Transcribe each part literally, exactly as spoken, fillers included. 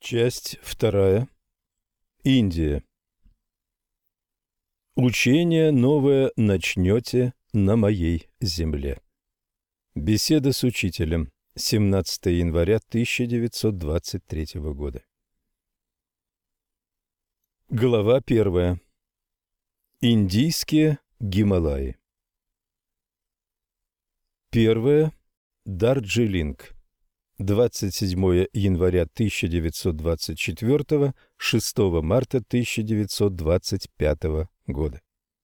Часть вторая. Индия. Учение новое начнете на моей земле. Беседа с учителем. семнадцатого января тысяча девятьсот двадцать третьего года. Глава первая. Индийские Гималаи. Первое. Дарджилинг. двадцать седьмого января тысяча девятьсот двадцать четвёртого, шестого марта тысяча девятьсот двадцать пятого года.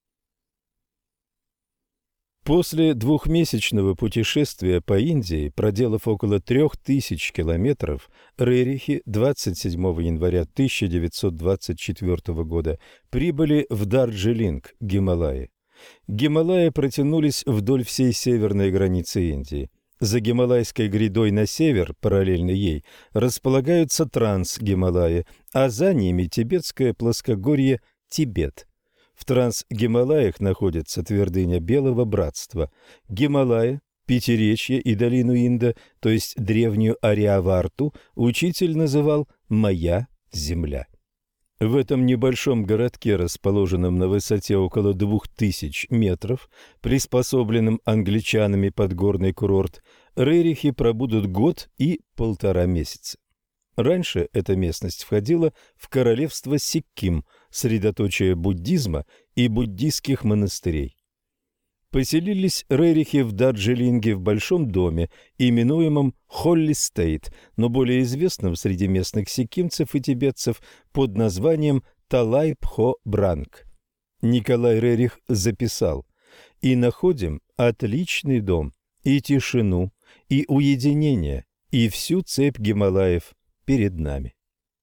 После двухмесячного путешествия по Индии, проделав около трех тысяч километров, Рерихи двадцать седьмого января тысяча девятьсот двадцать четвёртого года прибыли в Дарджилинг, Гималаи. Гималаи протянулись вдоль всей северной границы Индии. За Гималайской грядой на север, параллельно ей, располагаются Транс-Гималаи, а за ними тибетское плоскогорье Тибет. В Транс-Гималаях находится твердыня Белого Братства. Гималаи, Пятиречье и долину Инда, то есть древнюю Ариаварту, учитель называл «моя земля». В этом небольшом городке, расположенном на высоте около двух тысяч метров, приспособленном англичанами под горный курорт, Рерихи пробудут год и полтора месяца. Раньше эта местность входила в королевство Сикким, средоточие буддизма и буддийских монастырей. Поселились Рерихи в Дарджилинге в большом доме, именуемом Холли Стейт, но более известном среди местных сиккимцев и тибетцев под названием Талай-Пхо-Бранг. Николай Рерих записал: «И находим отличный дом, и тишину, и уединение, и всю цепь Гималаев перед нами».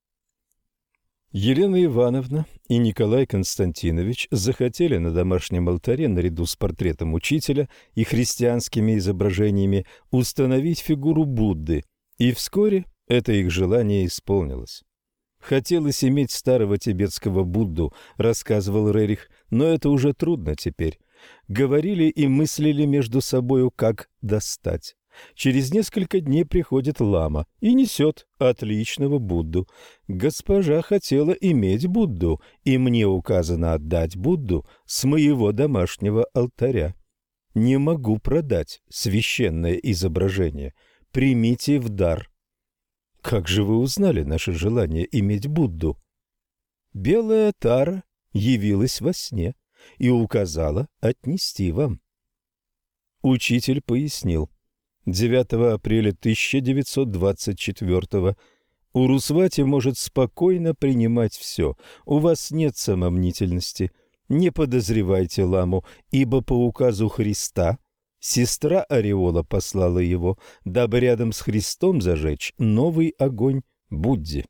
Елена Ивановна и Николай Константинович захотели на домашнем алтаре наряду с портретом учителя и христианскими изображениями установить фигуру Будды, и вскоре это их желание исполнилось. «Хотелось иметь старого тибетского Будду», — рассказывал Рерих, — «но это уже трудно теперь. Говорили и мыслили между собою, как достать. Через несколько дней приходит лама и несет отличного Будду. Госпожа хотела иметь Будду, и мне указано отдать Будду с моего домашнего алтаря. Не могу продать священное изображение. Примите в дар». «Как же вы узнали наше желание иметь Будду?» «Белая Тара явилась во сне и указала отнести вам». Учитель пояснил. девятого апреля тысяча девятьсот двадцать четвёртого. Урусвати может спокойно принимать все. У вас нет самомнительности. Не подозревайте ламу, ибо по указу Христа сестра Ореола послала его, дабы рядом с Христом зажечь новый огонь Будде.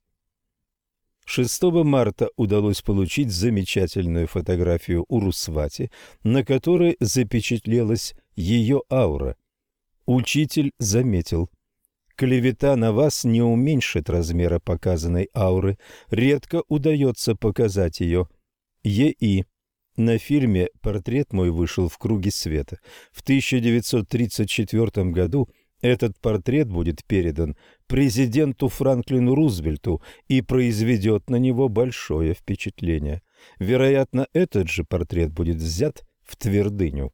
шестого марта удалось получить замечательную фотографию Урусвати, на которой запечатлелась ее аура. Учитель заметил: «Клевета на вас не уменьшит размера показанной ауры, редко удается показать ее. Е.И. На фильме портрет мой вышел в круге света. В тысяча девятьсот тридцать четвёртом году этот портрет будет передан президенту Франклину Рузвельту и произведет на него большое впечатление. Вероятно, этот же портрет будет взят в твердыню».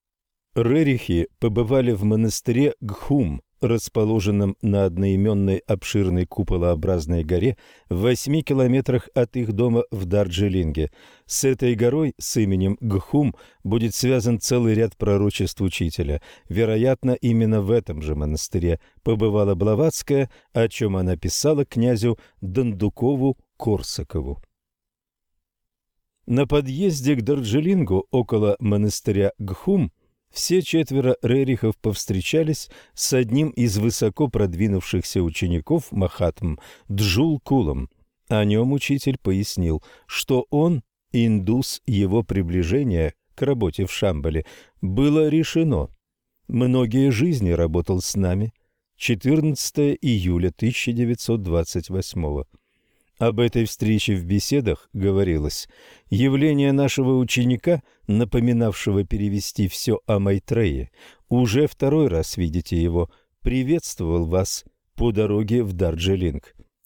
Рерихи побывали в монастыре Гхум, расположенном на одноименной обширной куполообразной горе в восьми километрах от их дома в Дарджилинге. С этой горой с именем Гхум будет связан целый ряд пророчеств учителя. Вероятно, именно в этом же монастыре побывала Блаватская, о чем она писала князю Дондукову-Корсакову. На подъезде к Дарджилингу около монастыря Гхум все четверо Рерихов повстречались с одним из высоко продвинувшихся учеников Махатм, Джул-Кулом. О нем учитель пояснил, что он, индус, его приближение к работе в Шамбале было решено. Многие жизни работал с нами. четырнадцатого июля тысяча девятьсот двадцать восьмого. Об этой встрече в беседах говорилось: явление нашего ученика, напоминавшего перевести все о Майтрее, уже второй раз видите его, приветствовал вас по дороге в Дарджилинг.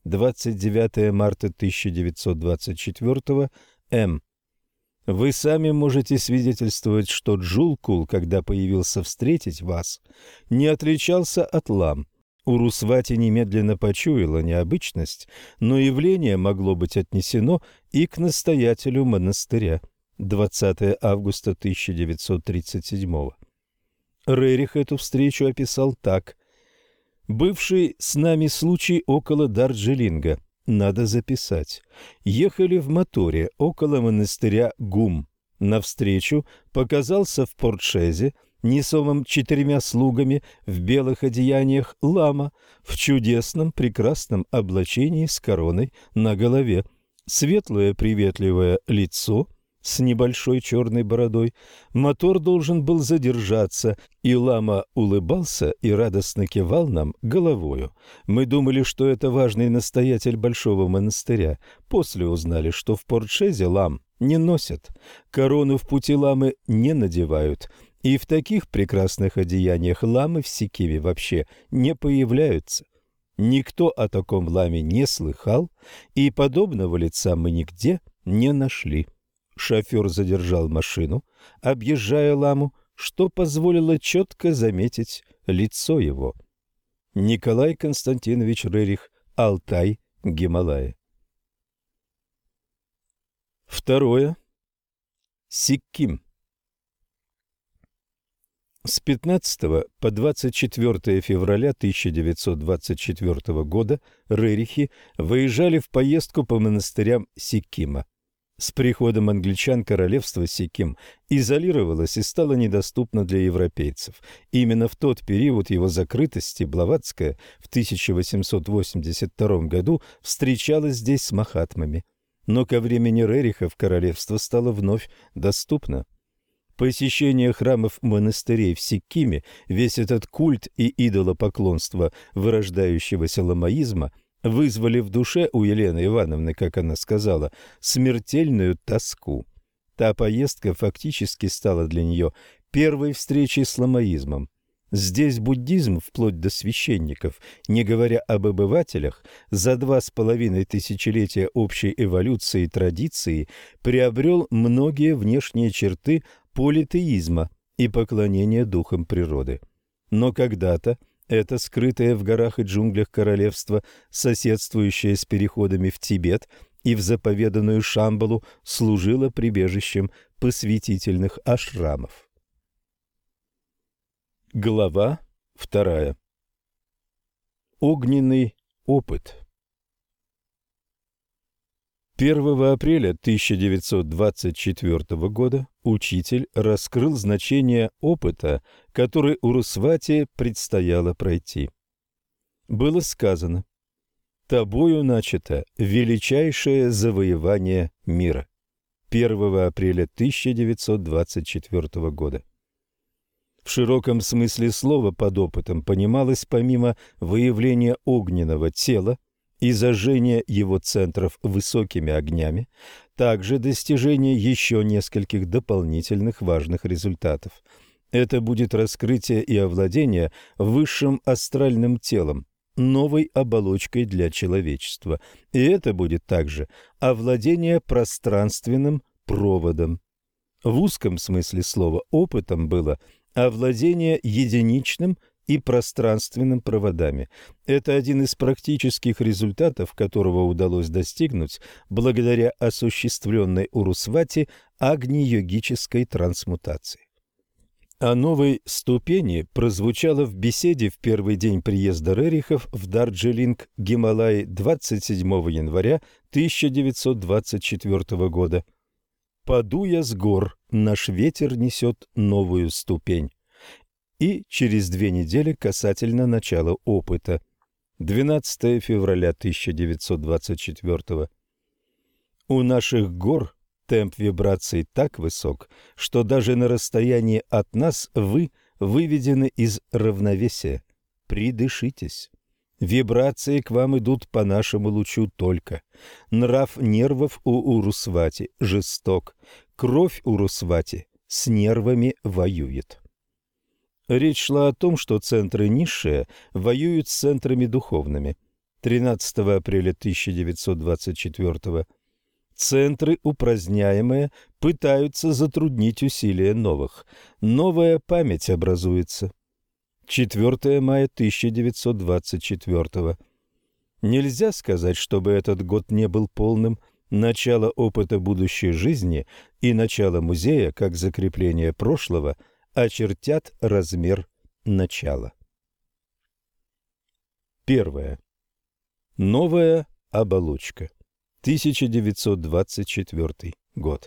двадцать девятое марта тысяча девятьсот двадцать четвёртого, М. Вы сами можете свидетельствовать, что Джулкул, когда появился встретить вас, не отличался от лам. Урусвати немедленно почуяла необычность, но явление могло быть отнесено и к настоятелю монастыря. двадцатое августа тысяча девятьсот тридцать седьмого. Рерих эту встречу описал так. «Бывший с нами случай около Дарджилинга. Надо записать. Ехали в моторе около монастыря Гум. Навстречу показался в портшезе, несомом четырьмя слугами в белых одеяниях, лама в чудесном прекрасном облачении с короной на голове, светлое приветливое лицо с небольшой черной бородой. Мотор должен был задержаться, и лама улыбался и радостно кивал нам головою. Мы думали, что это важный настоятель большого монастыря. После узнали, что в портшезе лам не носят, корону в пути ламы не надевают, и в таких прекрасных одеяниях ламы в Сикиме вообще не появляются. Никто о таком ламе не слыхал, и подобного лица мы нигде не нашли. Шофер задержал машину, объезжая ламу, что позволило четко заметить лицо его. Николай Константинович Рерих, Алтай, Гималаи. Второе. Сикким. С пятнадцатого по двадцать четвёртое февраля тысяча девятьсот двадцать четвёртого года Рерихи выезжали в поездку по монастырям Сиккима. С приходом англичан королевство Сикким изолировалось и стало недоступно для европейцев. Именно в тот период его закрытости Блаватская в тысяча восемьсот восемьдесят втором году встречалась здесь с махатмами. Но ко времени Рерихов королевство стало вновь доступно. Посещение храмов монастырей в Сиккиме, весь этот культ и идолопоклонство вырождающегося ламаизма вызвали в душе у Елены Ивановны, как она сказала, смертельную тоску. Та поездка фактически стала для нее первой встречей с ламаизмом. Здесь буддизм, вплоть до священников, не говоря об обывателях, за два с половиной тысячелетия общей эволюции и традиции приобрел многие внешние черты политеизма и поклонения духам природы. Но когда-то это скрытое в горах и джунглях королевство, соседствующее с переходами в Тибет и в заповеданную Шамбалу, служило прибежищем посвятительных ашрамов. Глава вторая. Огненный опыт. первого апреля тысяча девятьсот двадцать четвёртого года учитель раскрыл значение опыта, который Урусвати предстояло пройти. Было сказано: «Тобою начато величайшее завоевание мира». первого апреля тысяча девятьсот двадцать четвёртого года. В широком смысле слова под опытом понималось помимо выявления огненного тела и зажжения его центров высокими огнями, также достижение еще нескольких дополнительных важных результатов. Это будет раскрытие и овладение высшим астральным телом, новой оболочкой для человечества. И это будет также овладение пространственным проводом. В узком смысле слова опытом было овладение единичным и пространственным проводами. Это один из практических результатов, которого удалось достигнуть благодаря осуществленной Урусвати агни-йогической трансмутации. О новой ступени прозвучало в беседе в первый день приезда Рерихов в Дарджилинг, Гималаи, двадцать седьмого января тысяча девятьсот двадцать четвёртого года. «Падуя с гор, наш ветер несет новую ступень». И через две недели касательно начала опыта. двенадцатое февраля тысяча девятьсот двадцать четвёртого. У наших гор темп вибраций так высок, что даже на расстоянии от нас вы выведены из равновесия. Придышитесь. Вибрации к вам идут по нашему лучу только. Нрав нервов у Урусвати жесток. Кровь Урусвати с нервами воюет. Речь шла о том, что центры низшие воюют с центрами духовными. тринадцатого апреля тысяча девятьсот двадцать четвёртого. Центры, упраздняемые, пытаются затруднить усилия новых. Новая память образуется. четвёртого мая тысяча девятьсот двадцать четвёртого. Нельзя сказать, чтобы этот год не был полным. Начало опыта будущей жизни и начало музея, как закрепление прошлого, очертят размер начала. Первое. Новая оболочка. тысяча девятьсот двадцать четвёртый год.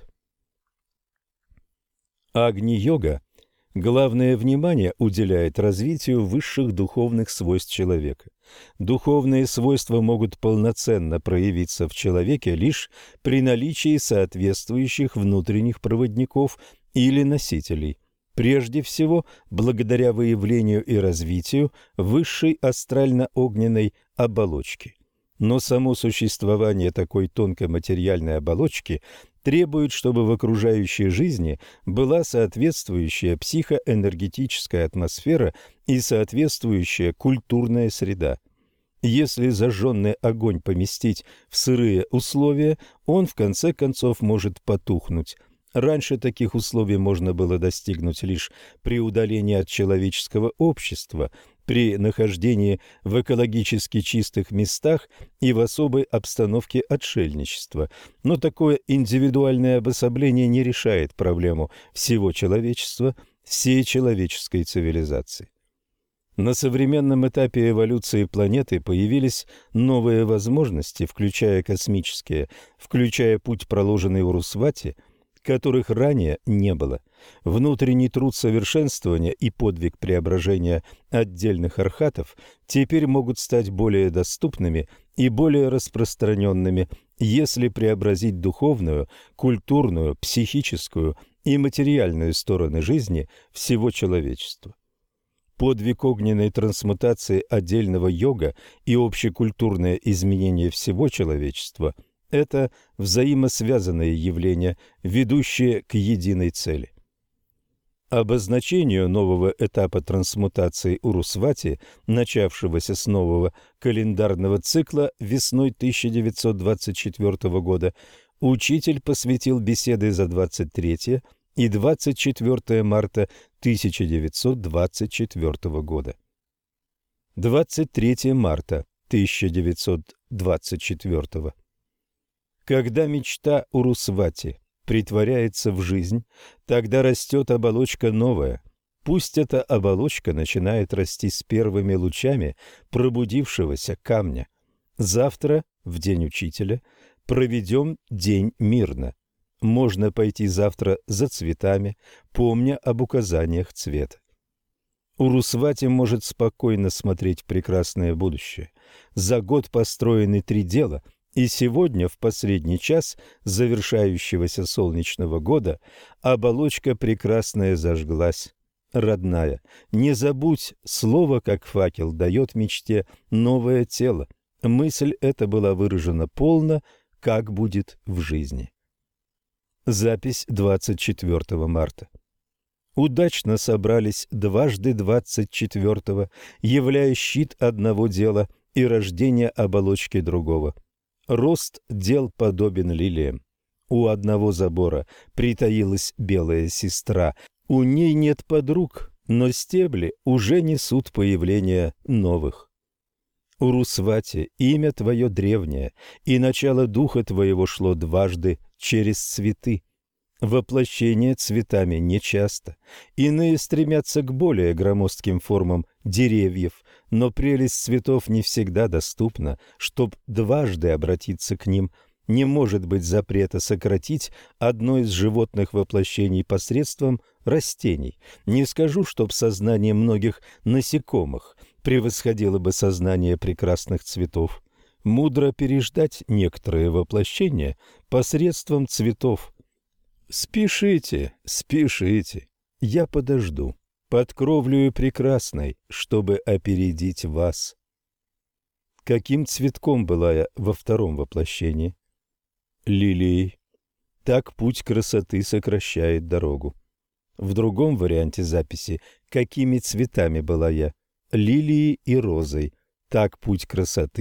Агни-йога главное внимание уделяет развитию высших духовных свойств человека. Духовные свойства могут полноценно проявиться в человеке лишь при наличии соответствующих внутренних проводников или носителей. Прежде всего, благодаря выявлению и развитию высшей астрально-огненной оболочки. Но само существование такой тонкой материальной оболочки требует, чтобы в окружающей жизни была соответствующая психоэнергетическая атмосфера и соответствующая культурная среда. Если зажженный огонь поместить в сырые условия, он в конце концов может потухнуть. Раньше таких условий можно было достигнуть лишь при удалении от человеческого общества, при нахождении в экологически чистых местах и в особой обстановке отшельничества. Но такое индивидуальное обособление не решает проблему всего человечества, всей человеческой цивилизации. На современном этапе эволюции планеты появились новые возможности, включая космические, включая путь, проложенный в Урусвати, которых ранее не было. Внутренний труд совершенствования и подвиг преображения отдельных архатов теперь могут стать более доступными и более распространенными, если преобразить духовную, культурную, психическую и материальную стороны жизни всего человечества. Подвиг огненной трансмутации отдельного йога и общекультурное изменение всего человечества – это взаимосвязанные явления, ведущие к единой цели. Обозначению нового этапа трансмутации Урусвати, начавшегося с нового календарного цикла весной тысяча девятьсот двадцать четвёртого года, учитель посвятил беседы за двадцать третье и двадцать четвёртое марта тысяча девятьсот двадцать четвёртого года. двадцать третьего марта тысяча девятьсот двадцать четвёртого. Когда мечта Урусвати притворяется в жизнь, тогда растет оболочка новая. Пусть эта оболочка начинает расти с первыми лучами пробудившегося камня. Завтра, в день учителя, проведем день мирно. Можно пойти завтра за цветами, помня об указаниях цвета. Урусвати может спокойно смотреть в прекрасное будущее. За год построены три дела – и сегодня, в последний час завершающегося солнечного года, оболочка прекрасная зажглась. Родная, не забудь, слово, как факел, дает мечте новое тело. Мысль эта была выражена полно, как будет в жизни. Запись двадцать четвёртого марта. Удачно собрались дважды двадцать четвёртого, являя щит одного дела и рождение оболочки другого. Рост дел подобен лилиям. У одного забора притаилась белая сестра. У ней нет подруг, но стебли уже несут появление новых. Урусвати, имя твое древнее, и начало духа твоего шло дважды через цветы. Воплощение цветами нечасто. Иные стремятся к более громоздким формам деревьев, но прелесть цветов не всегда доступна. Чтоб дважды обратиться к ним, не может быть запрета сократить одно из животных воплощений посредством растений. Не скажу, чтоб сознание многих насекомых превосходило бы сознание прекрасных цветов. Мудро переждать некоторые воплощения посредством цветов. Спешите, спешите, я подожду под кровлею прекрасной, чтобы опередить вас. Каким цветком была я во втором воплощении? Лилией. Так путь красоты сокращает дорогу. В другом варианте записи какими цветами была я? Лилией и розой. Так путь красоты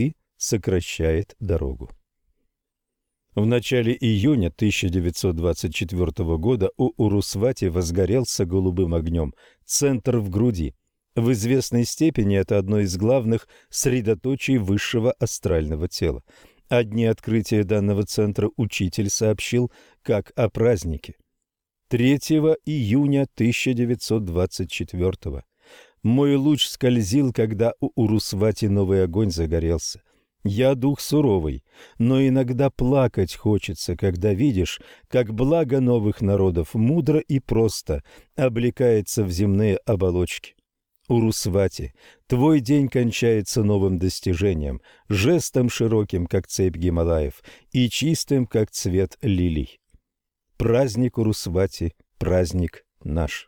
сокращает дорогу. В начале июня тысяча девятьсот двадцать четвёртого года у Урусвати возгорелся голубым огнем центр в груди. В известной степени это одно из главных средоточий высшего астрального тела. О дне открытия данного центра учитель сообщил как о празднике. третьего июня тысяча девятьсот двадцать четвёртого. Мой луч скользил, когда у Урусвати новый огонь загорелся. Я дух суровый, но иногда плакать хочется, когда видишь, как благо новых народов мудро и просто облекается в земные оболочки. Урусвати, твой день кончается новым достижением, жестом широким, как цепь Гималаев, и чистым, как цвет лилий. Праздник Урусвати, праздник наш.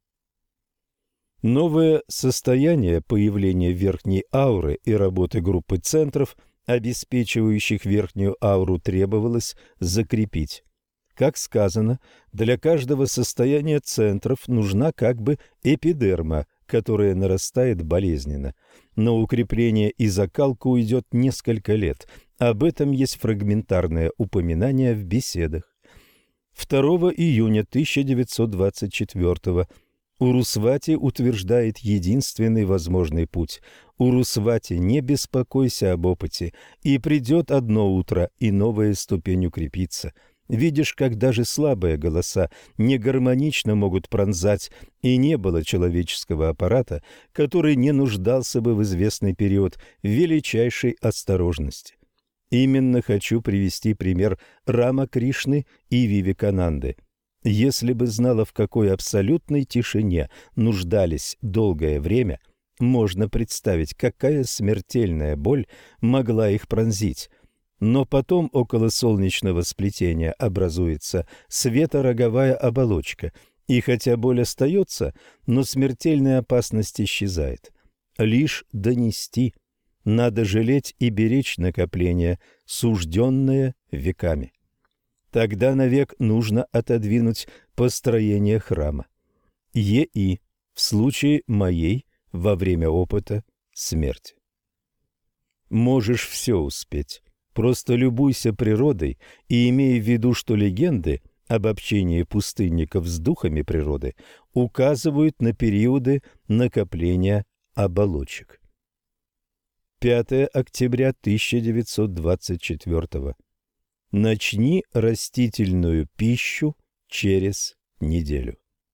Новое состояние появления верхней ауры и работы группы центров, обеспечивающих верхнюю ауру, требовалось закрепить. Как сказано, для каждого состояния центров нужна как бы эпидерма, которая нарастает болезненно. На укрепление и закалку уйдет несколько лет. Об этом есть фрагментарное упоминание в беседах. второго июня тысяча девятьсот двадцать четвёртого. Урусвати утверждает единственный возможный путь. Урусвати, не беспокойся об опыте, и придет одно утро, и новая ступень укрепится. Видишь, как даже слабые голоса негармонично могут пронзать, и не было человеческого аппарата, который не нуждался бы в известный период в величайшей осторожности. Именно хочу привести пример Рама Кришны и Вивекананды. Если бы знала, в какой абсолютной тишине нуждались долгое время, можно представить, какая смертельная боль могла их пронзить. Но потом около солнечного сплетения образуется светороговая оболочка, и хотя боль остается, но смертельная опасность исчезает. Лишь донести. Надо жалеть и беречь накопление, сужденное веками. Тогда навек нужно отодвинуть построение храма. Е.И. В случае моей, во время опыта, смерть. Можешь все успеть. Просто любуйся природой и имей в виду, что легенды об общении пустынников с духами природы указывают на периоды накопления оболочек. пятого октября тысяча девятьсот двадцать четвёртого. Начни растительную пищу через неделю.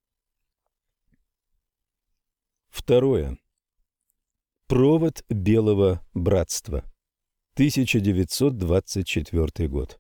Второе. Провод Белого Братства. тысяча девятьсот двадцать четвёртый год.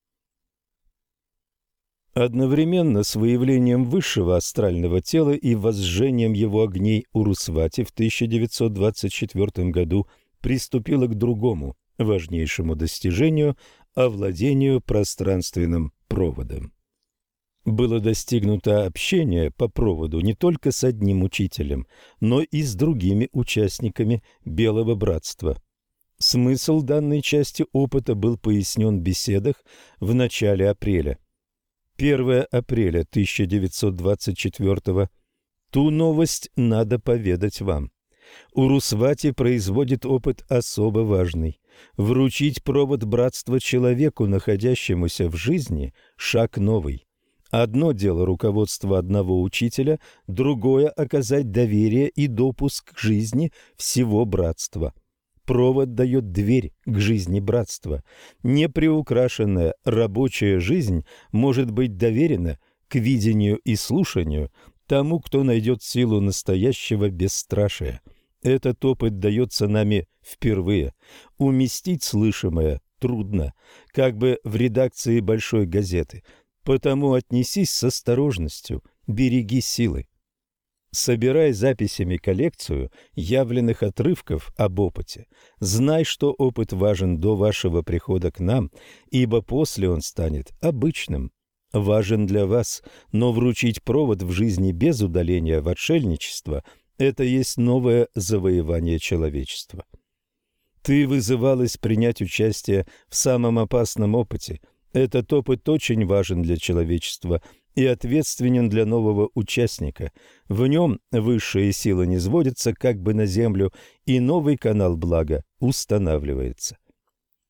Одновременно с выявлением высшего астрального тела и возжжением его огней Урусвати в тысяча девятьсот двадцать четвёртом году приступила к другому важнейшему достижению – овладению пространственным проводом. Было достигнуто общение по проводу не только с одним учителем, но и с другими участниками Белого Братства. Смысл данной части опыта был пояснен в беседах в начале апреля. первого апреля тысяча девятьсот двадцать четвёртого. Ту новость надо поведать вам. Урусвати производит опыт особо важный. Вручить провод братства человеку, находящемуся в жизни, шаг новый. Одно дело руководство одного учителя, другое – оказать доверие и допуск к жизни всего братства. Провод дает дверь к жизни братства. Неприукрашенная рабочая жизнь может быть доверена к видению и слушанию тому, кто найдет силу настоящего бесстрашия. Этот опыт дается нами впервые. Уместить слышимое трудно, как бы в редакции большой газеты. Потому отнесись с осторожностью, береги силы. Собирай записями коллекцию явленных отрывков об опыте. Знай, что опыт важен до вашего прихода к нам, ибо после он станет обычным. Важен для вас, но вручить провод в жизни без удаления в отшельничество – это есть новое завоевание человечества. Ты вызывалась принять участие в самом опасном опыте. Этот опыт очень важен для человечества и ответственен для нового участника. В нем высшие силы низводятся как бы на землю, и новый канал блага устанавливается.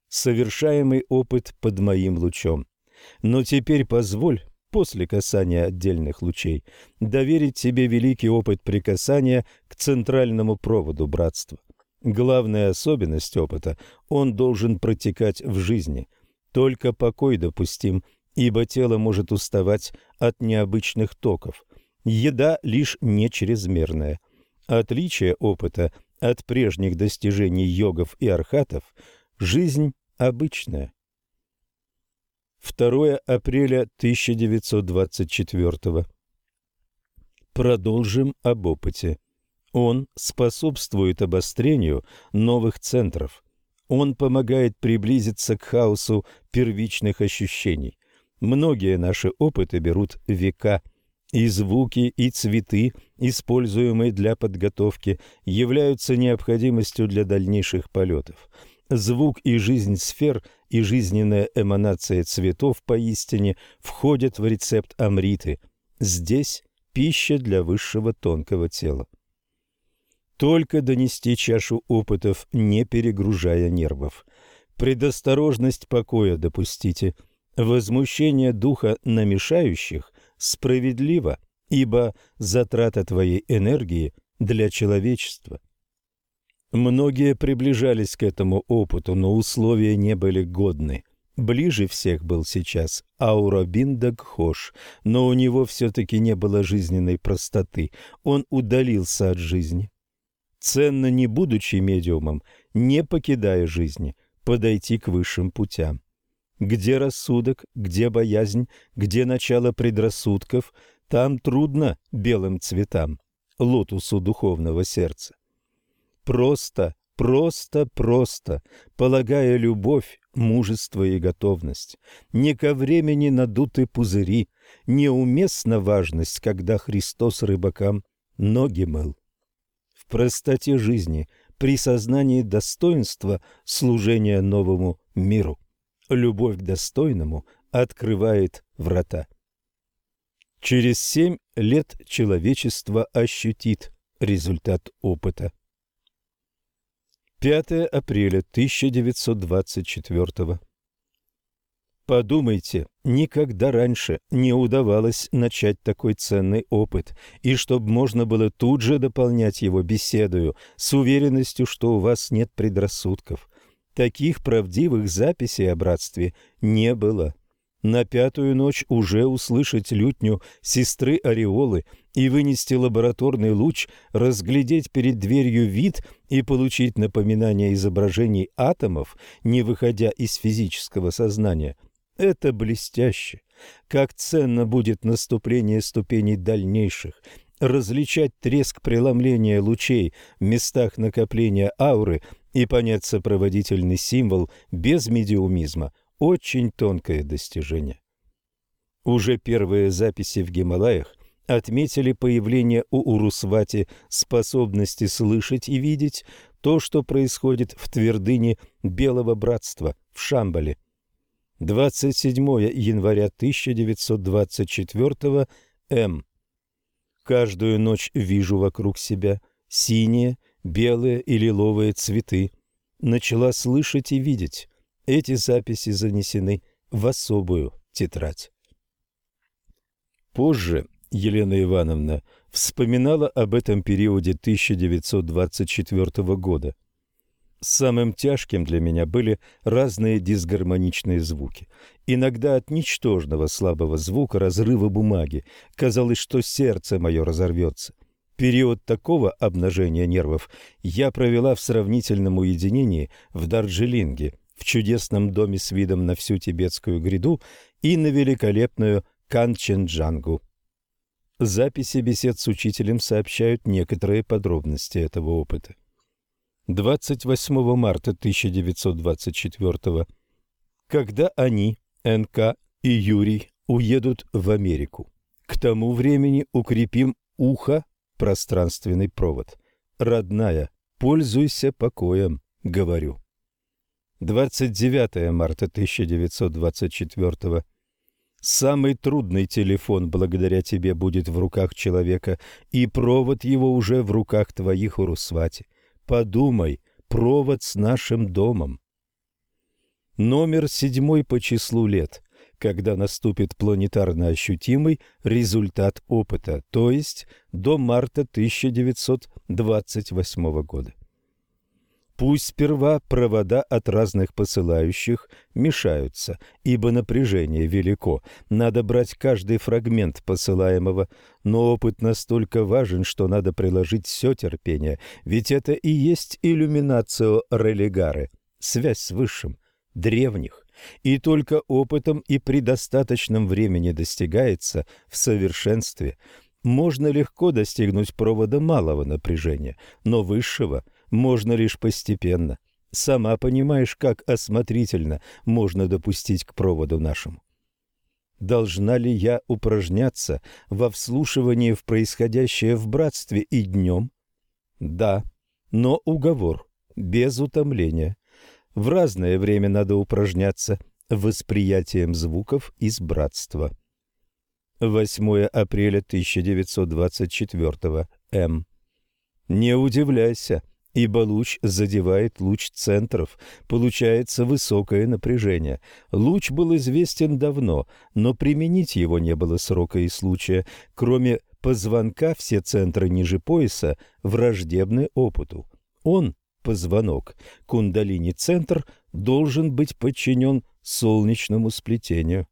совершаемый опыт под моим лучом. Но теперь позволь, после касания отдельных лучей, доверить тебе великий опыт прикасания к центральному проводу братства. Главная особенность опыта – он должен протекать в жизни. Только покой допустим, ибо тело может уставать от необычных токов. Еда лишь не чрезмерная. Отличие опыта от прежних достижений йогов и архатов – жизнь обычная. второе апреля тысяча девятьсот двадцать четвёртого. Продолжим об опыте. Он способствует обострению новых центров. Он помогает приблизиться к хаосу первичных ощущений. Многие наши опыты берут века. И звуки, и цветы, используемые для подготовки, являются необходимостью для дальнейших полетов. Звук и жизнь сфер, и жизненная эманация цветов поистине входят в рецепт Амриты. Здесь пища для высшего тонкого тела. Только донести чашу опытов, не перегружая нервов. Предосторожность покоя допустите. Возмущение духа намешающих справедливо, ибо затрата твоей энергии для человечества. Многие приближались к этому опыту, но условия не были годны. Ближе всех был сейчас Ауробинда Гхош, но у него все-таки не было жизненной простоты, он удалился от жизни. Ценно, не будучи медиумом, не покидая жизни, подойти к высшим путям. Где рассудок, где боязнь, где начало предрассудков, там трудно белым цветам, лотусу духовного сердца. Просто, просто, просто, полагая любовь, мужество и готовность. Не ко времени надуты пузыри, неуместна важность, когда Христос рыбакам ноги мыл. В простоте жизни, при сознании достоинства служения новому миру. Любовь к достойному открывает врата. Через семь лет человечество ощутит результат опыта. пятое апреля тысяча девятьсот двадцать четвёртого. Подумайте, никогда раньше не удавалось начать такой ценный опыт, и чтобы можно было тут же дополнять его беседою с уверенностью, что у вас нет предрассудков. Таких правдивых записей о братстве не было. На пятую ночь уже услышать лютню сестры Ореолы и вынести лабораторный луч, разглядеть перед дверью вид и получить напоминание изображений атомов, не выходя из физического сознания – это блестяще. Как ценно будет наступление ступеней дальнейших, различать треск преломления лучей в местах накопления ауры и понять сопроводительный символ без медиумизма – очень тонкое достижение. Уже первые записи в Гималаях отметили появление у Урусвати способности слышать и видеть то, что происходит в твердыне Белого Братства в Шамбале. двадцать седьмое января тысяча девятьсот двадцать четвёртого. М. Каждую ночь вижу вокруг себя синие, белые и лиловые цветы. Начала слышать и видеть. Эти записи занесены в особую тетрадь. Позже Елена Ивановна вспоминала об этом периоде тысяча девятьсот двадцать четвёртого года. Самым тяжким для меня были разные дисгармоничные звуки. Иногда от ничтожного слабого звука разрыва бумаги казалось, что сердце мое разорвется. Период такого обнажения нервов я провела в сравнительном уединении в Дарджилинге, в чудесном доме с видом на всю Тибетскую гряду и на великолепную Канченджангу. Записи бесед с учителем сообщают некоторые подробности этого опыта. двадцать восьмого марта тысяча девятьсот двадцать четвёртого. Когда они, эн ка и Юрий, уедут в Америку, к тому времени укрепим ухо, пространственный провод. Родная, пользуйся покоем, говорю. двадцать девятого марта тысяча девятьсот двадцать четвёртого. Самый трудный телефон благодаря тебе будет в руках человека, и провод его уже в руках твоих, Урусвати. Подумай, провод с нашим домом. Номер седьмой по числу лет, когда наступит планетарно ощутимый результат опыта, то есть до марта тысяча девятьсот двадцать восьмого года. Пусть сперва провода от разных посылающих мешаются, ибо напряжение велико, надо брать каждый фрагмент посылаемого, но опыт настолько важен, что надо приложить все терпение, ведь это и есть иллюминацио религаре, связь с Высшим, древних, и только опытом и при достаточном времени достигается в совершенстве. Можно легко достигнуть провода малого напряжения, но высшего можно лишь постепенно. Сама понимаешь, как осмотрительно можно допустить к проводу нашему. Должна ли я упражняться во вслушивании в происходящее в братстве и днем? Да, но уговор, без утомления. В разное время надо упражняться восприятием звуков из братства. восьмое апреля тысяча девятьсот двадцать четвёртого. М. Не удивляйся, ибо луч задевает луч центров, получается высокое напряжение. Луч был известен давно, но применить его не было срока и случая. Кроме позвонка, все центры ниже пояса враждебны опыту. Он, позвонок, кундалини-центр, должен быть подчинен солнечному сплетению.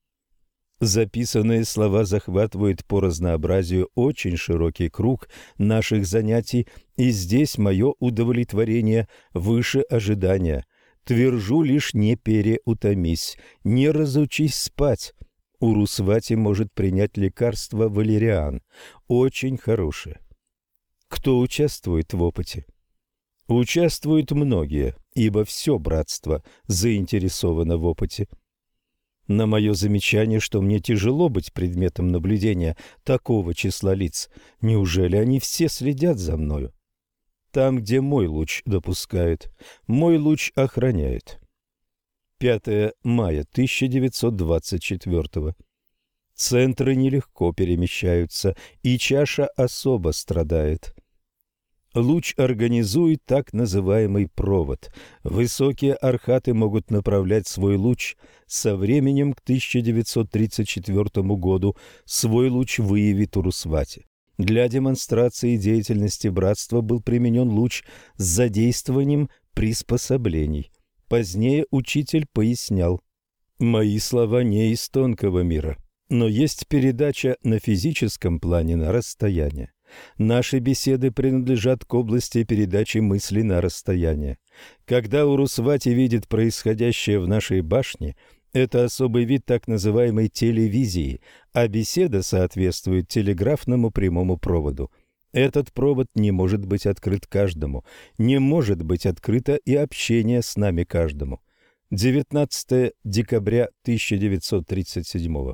Записанные слова захватывают по разнообразию очень широкий круг наших занятий, и здесь мое удовлетворение выше ожидания. Твержу лишь: не переутомись, не разучись спать. Урусвати может принять лекарство валериан, очень хорошее. Кто участвует в опыте? Участвуют многие, ибо все братство заинтересовано в опыте. На мое замечание, что мне тяжело быть предметом наблюдения такого числа лиц, неужели они все следят за мною? Там, где мой луч допускают, мой луч охраняет. пятое мая тысяча девятьсот двадцать четвёртого. Центры нелегко перемещаются, и чаша особо страдает. Луч организует так называемый провод. Высокие архаты могут направлять свой луч. Со временем к тысяча девятьсот тридцать четвёртому году свой луч выявит Урусвати. Для демонстрации деятельности братства был применен луч с задействованием приспособлений. Позднее учитель пояснял: «Мои слова не из тонкого мира, но есть передача на физическом плане на расстояние. Наши беседы принадлежат к области передачи мысли на расстояние. Когда Урусвати видит происходящее в нашей башне, это особый вид так называемой телевизии, а беседа соответствует телеграфному прямому проводу. Этот провод не может быть открыт каждому, не может быть открыто и общение с нами каждому». девятнадцатое декабря тысяча девятьсот тридцать седьмого.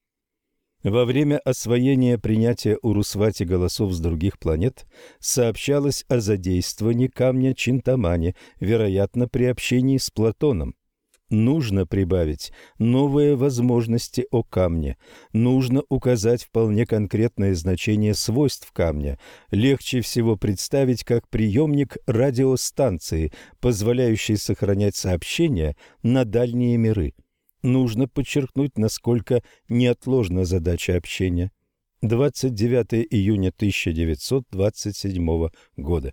Во время освоения принятия Урусвати голосов с других планет сообщалось о задействовании камня Чинтамани, вероятно, при общении с Платоном. Нужно прибавить новые возможности о камне. Нужно указать вполне конкретное значение свойств камня. Легче всего представить как приемник радиостанции, позволяющий сохранять сообщения на дальние миры. Нужно подчеркнуть, насколько неотложна задача общения. двадцать девятое июня тысяча девятьсот двадцать седьмого года.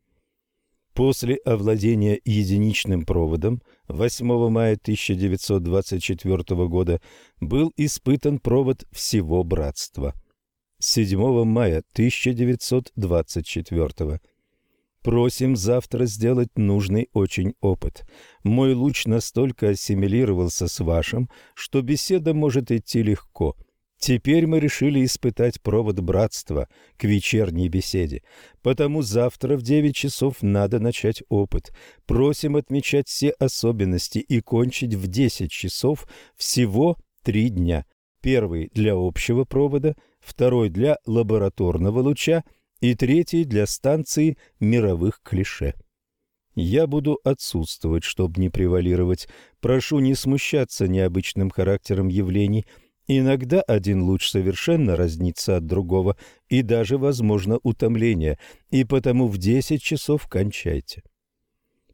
После овладения единичным проводом восьмого мая тысяча девятьсот двадцать четвёртого года был испытан провод всего братства. седьмого мая тысяча девятьсот двадцать четвёртого. Просим завтра сделать нужный очень опыт. Мой луч настолько ассимилировался с вашим, что беседа может идти легко. Теперь мы решили испытать провод братства к вечерней беседе. Потому завтра в девять часов надо начать опыт. Просим отмечать все особенности и кончить в десять часов, всего три дня. Первый для общего провода, второй для лабораторного луча и третий для станции мировых клише. Я буду отсутствовать, чтобы не превалировать. Прошу не смущаться необычным характером явлений. Иногда один луч совершенно разнится от другого, и даже возможно утомление, и потому в десять часов кончайте.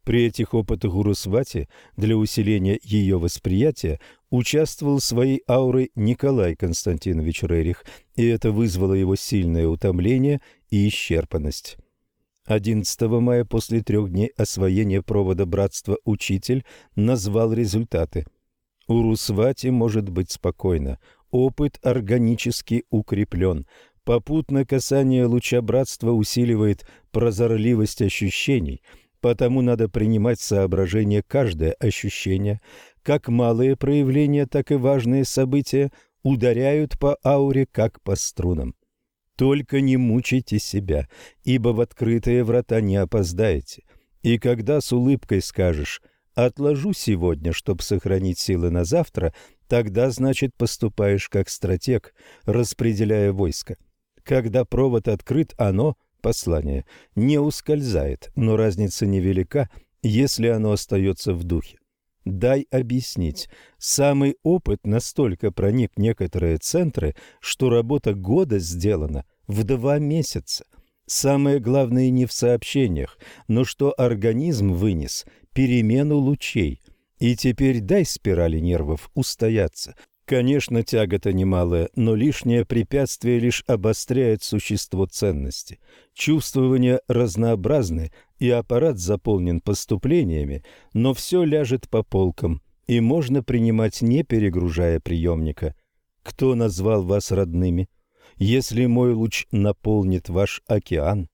При этих опытах Урусвати для усиления ее восприятия участвовал своей аурой Николай Константинович Рерих, и это вызвало его сильное утомление и исчерпанность. одиннадцатого мая после трех дней освоения провода братства учитель назвал результаты. Урусвати может быть спокойно, опыт органически укреплен. Попутно касание луча братства усиливает прозорливость ощущений, потому надо принимать в соображение каждое ощущение, как малые проявления, так и важные события ударяют по ауре, как по струнам. Только не мучайте себя, ибо в открытые врата не опоздаете. И когда с улыбкой скажешь «отложу сегодня, чтобы сохранить силы на завтра», тогда, значит, поступаешь как стратег, распределяя войско. Когда провод открыт, оно, послание, не ускользает, но разница невелика, если оно остается в духе. Дай объяснить. Самый опыт настолько проник в некоторые центры, что работа года сделана в два месяца. Самое главное не в сообщениях, но что организм вынес перемену лучей. И теперь дай спирали нервов устояться. Конечно, тяга-то немалая, но лишнее препятствие лишь обостряет существо ценности. Чувствования разнообразны, и аппарат заполнен поступлениями, но все ляжет по полкам, и можно принимать, не перегружая приемника. Кто назвал вас родными? Если мой луч наполнит ваш океан?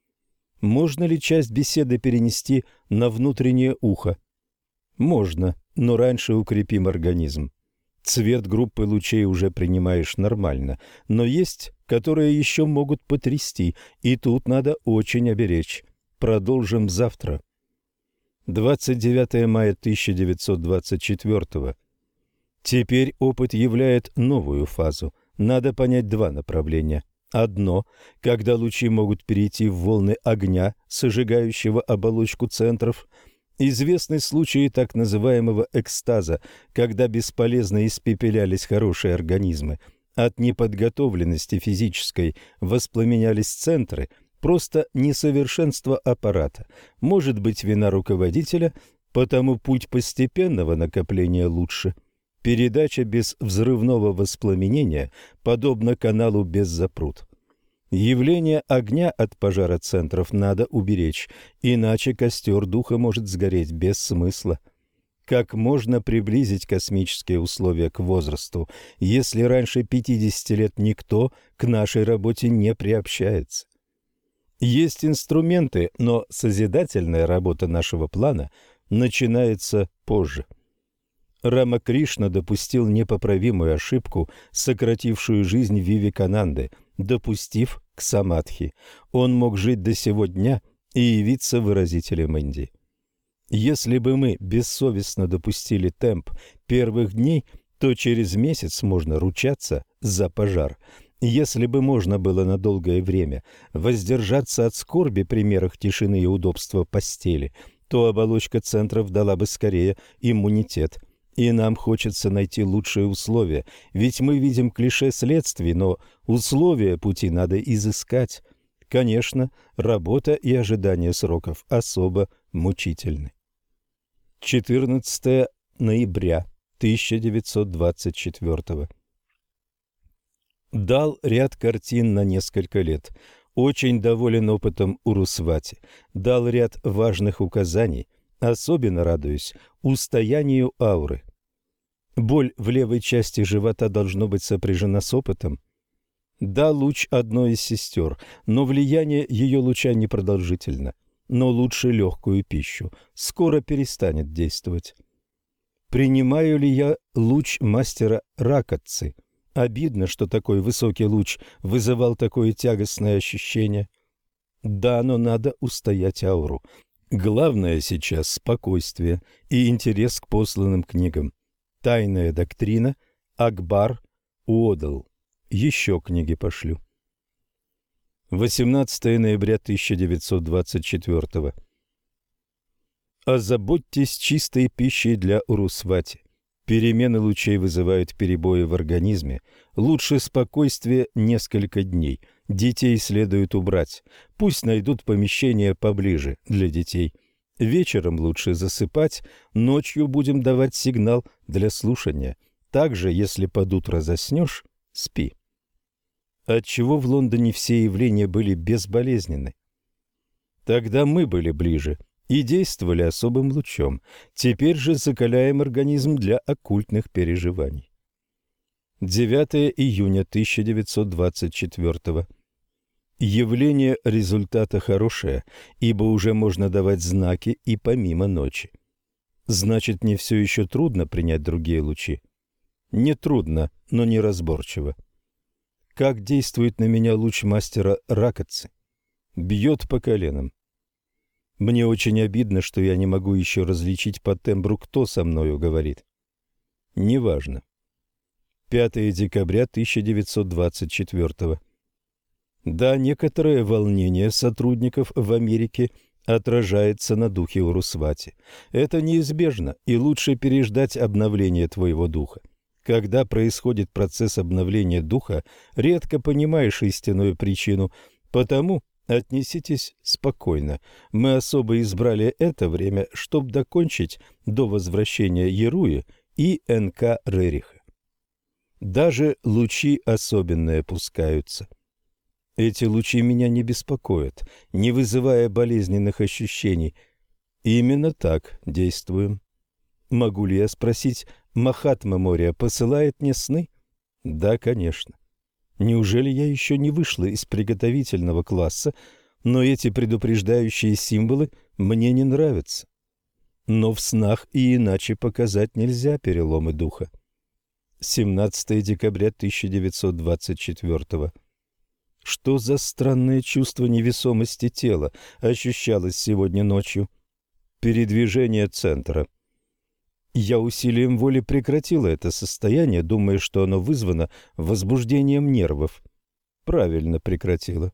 Можно ли часть беседы перенести на внутреннее ухо? Можно, но раньше укрепим организм. Цвет группы лучей уже принимаешь нормально, но есть, которые еще могут потрясти, и тут надо очень оберечь. Продолжим завтра. двадцать девятого мая тысяча девятьсот двадцать четвёртого. Теперь опыт являет новую фазу. Надо понять два направления. Одно, когда лучи могут перейти в волны огня, сожигающего оболочку центров. Известны случаи так называемого экстаза, когда бесполезно испепелялись хорошие организмы. От неподготовленности физической воспламенялись центры, просто несовершенство аппарата. Может быть вина руководителя, потому путь постепенного накопления лучше. Передача без взрывного воспламенения подобна каналу без запрут. Явление огня от пожара центров надо уберечь, иначе костер духа может сгореть без смысла. Как можно приблизить космические условия к возрасту, если раньше пятидесяти лет никто к нашей работе не приобщается? Есть инструменты, но созидательная работа нашего плана начинается позже. Рамакришна допустил непоправимую ошибку, сократившую жизнь Вивекананды, допустив к самадхи. Он мог жить до сего дня и явиться выразителем Инди. Если бы мы бессовестно допустили темп первых дней, то через месяц можно ручаться за пожар. Если бы можно было на долгое время воздержаться от скорби при мерах тишины и удобства постели, то оболочка центров дала бы скорее иммунитет. И нам хочется найти лучшие условия, ведь мы видим клише следствий, но условия пути надо изыскать. Конечно, работа и ожидание сроков особо мучительны. четырнадцатого ноября тысяча девятьсот двадцать четвёртого. Дал ряд картин на несколько лет. Очень доволен опытом Урусвати. Дал ряд важных указаний. Особенно радуюсь устоянию ауры. Боль в левой части живота должно быть сопряжена с опытом. Да, луч одной из сестер, но влияние ее луча непродолжительно. Но лучше легкую пищу. Скоро перестанет действовать. Принимаю ли я луч мастера Ракатцы? Обидно, что такой высокий луч вызывал такое тягостное ощущение. Да, но надо устоять ауру. Главное сейчас спокойствие и интерес к посланным книгам. Тайная доктрина, Акбар, Уодл. Еще книги пошлю. восемнадцатого ноября тысяча девятьсот двадцать четвёртого. Озаботьтесь чистой пищей для Урусвати. Перемены лучей вызывают перебои в организме. Лучше спокойствие несколько дней. Детей следует убрать. Пусть найдут помещение поближе для детей. Вечером лучше засыпать, ночью будем давать сигнал для слушания. Также, если под утро заснешь, спи. Отчего в Лондоне все явления были безболезненны? Тогда мы были ближе и действовали особым лучом. Теперь же закаляем организм для оккультных переживаний. девятое июня тысяча девятьсот двадцать четвёртого. Явление результата хорошее, ибо уже можно давать знаки и помимо ночи. Значит, мне все еще трудно принять другие лучи? Не трудно, но неразборчиво. Как действует на меня луч мастера Ракоцци? Бьет по коленам. Мне очень обидно, что я не могу еще различить по тембру, кто со мною говорит. Неважно. пятое декабря тысяча девятьсот двадцать четвёртого. Да, некоторое волнение сотрудников в Америке отражается на духе Урусвати. Это неизбежно, и лучше переждать обновление твоего духа. Когда происходит процесс обновления духа, редко понимаешь истинную причину, потому отнеситесь спокойно. Мы особо избрали это время, чтобы докончить до возвращения Яруи и эн ка Рериха. Даже лучи особенные пускаются. Эти лучи меня не беспокоят, не вызывая болезненных ощущений. Именно так действуем. Могу ли я спросить, Махатма Мория посылает мне сны? Да, конечно. Неужели я еще не вышла из приготовительного класса, но эти предупреждающие символы мне не нравятся? Но в снах и иначе показать нельзя переломы духа. семнадцатое декабря тысяча девятьсот двадцать четвёртого. Что за странное чувство невесомости тела ощущалось сегодня ночью? Передвижение центра. Я усилием воли прекратила это состояние, думая, что оно вызвано возбуждением нервов. Правильно прекратила.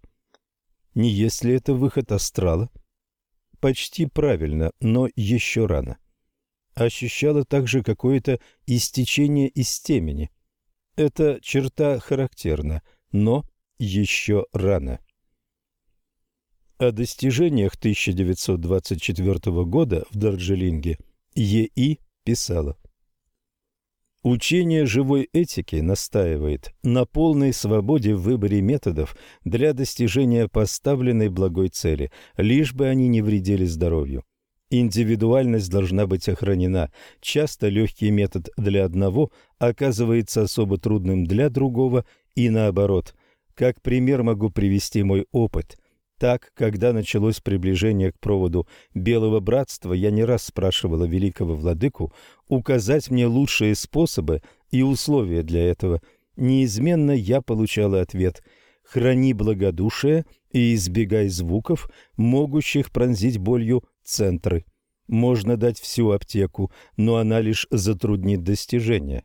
Не есть ли это выход астрала? Почти правильно, но еще рано. Ощущала также какое-то истечение из темени. Эта черта характерна, но еще рано. О достижениях тысяча девятьсот двадцать четвёртого года в Дарджилинге Е И писала: «Учение живой этики настаивает на полной свободе в выборе методов для достижения поставленной благой цели, лишь бы они не вредили здоровью. Индивидуальность должна быть охранена. Часто легкий метод для одного оказывается особо трудным для другого и наоборот. Как пример могу привести мой опыт. Так, когда началось приближение к проводу Белого Братства, я не раз спрашивала великого владыку указать мне лучшие способы и условия для этого. Неизменно я получала ответ: «Храни благодушие и избегай звуков, могущих пронзить болью центры. Можно дать всю аптеку, но она лишь затруднит достижение».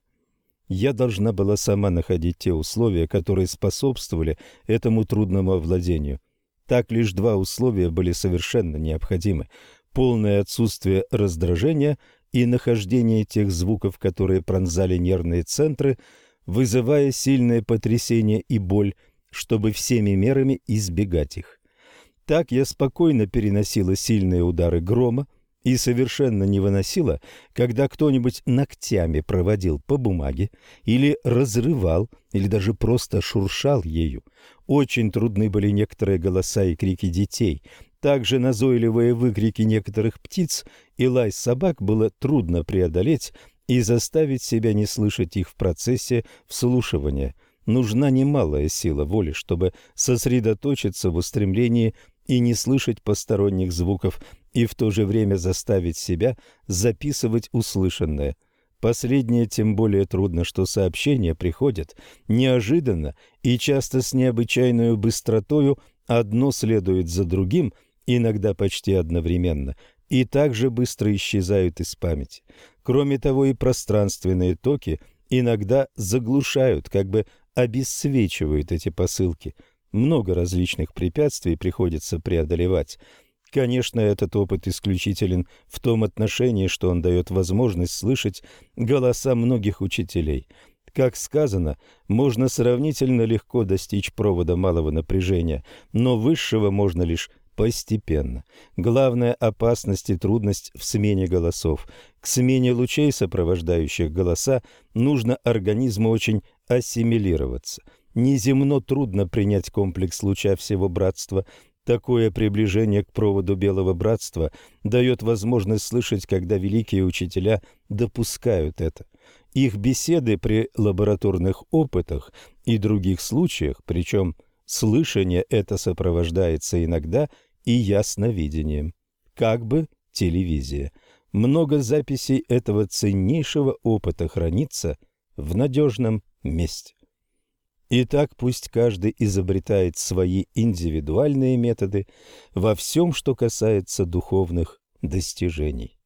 Я должна была сама находить те условия, которые способствовали этому трудному овладению. Так лишь два условия были совершенно необходимы: полное отсутствие раздражения и нахождение тех звуков, которые пронзали нервные центры, вызывая сильное потрясение и боль, чтобы всеми мерами избегать их. Так я спокойно переносила сильные удары грома и совершенно не выносила, когда кто-нибудь ногтями проводил по бумаге или разрывал, или даже просто шуршал ею. Очень трудны были некоторые голоса и крики детей. Также назойливые выкрики некоторых птиц и лай собак было трудно преодолеть и заставить себя не слышать их в процессе вслушивания. Нужна немалая сила воли, чтобы сосредоточиться в устремлении и не слышать посторонних звуков, и в то же время заставить себя записывать услышанное. Последнее тем более трудно, что сообщения приходят неожиданно и часто с необычайной быстротою, одно следует за другим, иногда почти одновременно, и также быстро исчезают из памяти. Кроме того, и пространственные токи иногда заглушают, как бы обесцвечивают эти посылки. Много различных препятствий приходится преодолевать. Конечно, этот опыт исключителен в том отношении, что он дает возможность слышать голоса многих учителей. Как сказано, можно сравнительно легко достичь провода малого напряжения, но высшего можно лишь постепенно. Главная опасность и трудность в смене голосов. К смене лучей, сопровождающих голоса, нужно организму очень ассимилироваться. Неземно трудно принять комплекс луча всего братства. Такое приближение к проводу Белого Братства дает возможность слышать, когда великие учителя допускают это. Их беседы при лабораторных опытах и других случаях, причем слышание это сопровождается иногда и ясновидением, как бы телевизия. Много записей этого ценнейшего опыта хранится в надежном месте. Итак, пусть каждый изобретает свои индивидуальные методы во всем, что касается духовных достижений.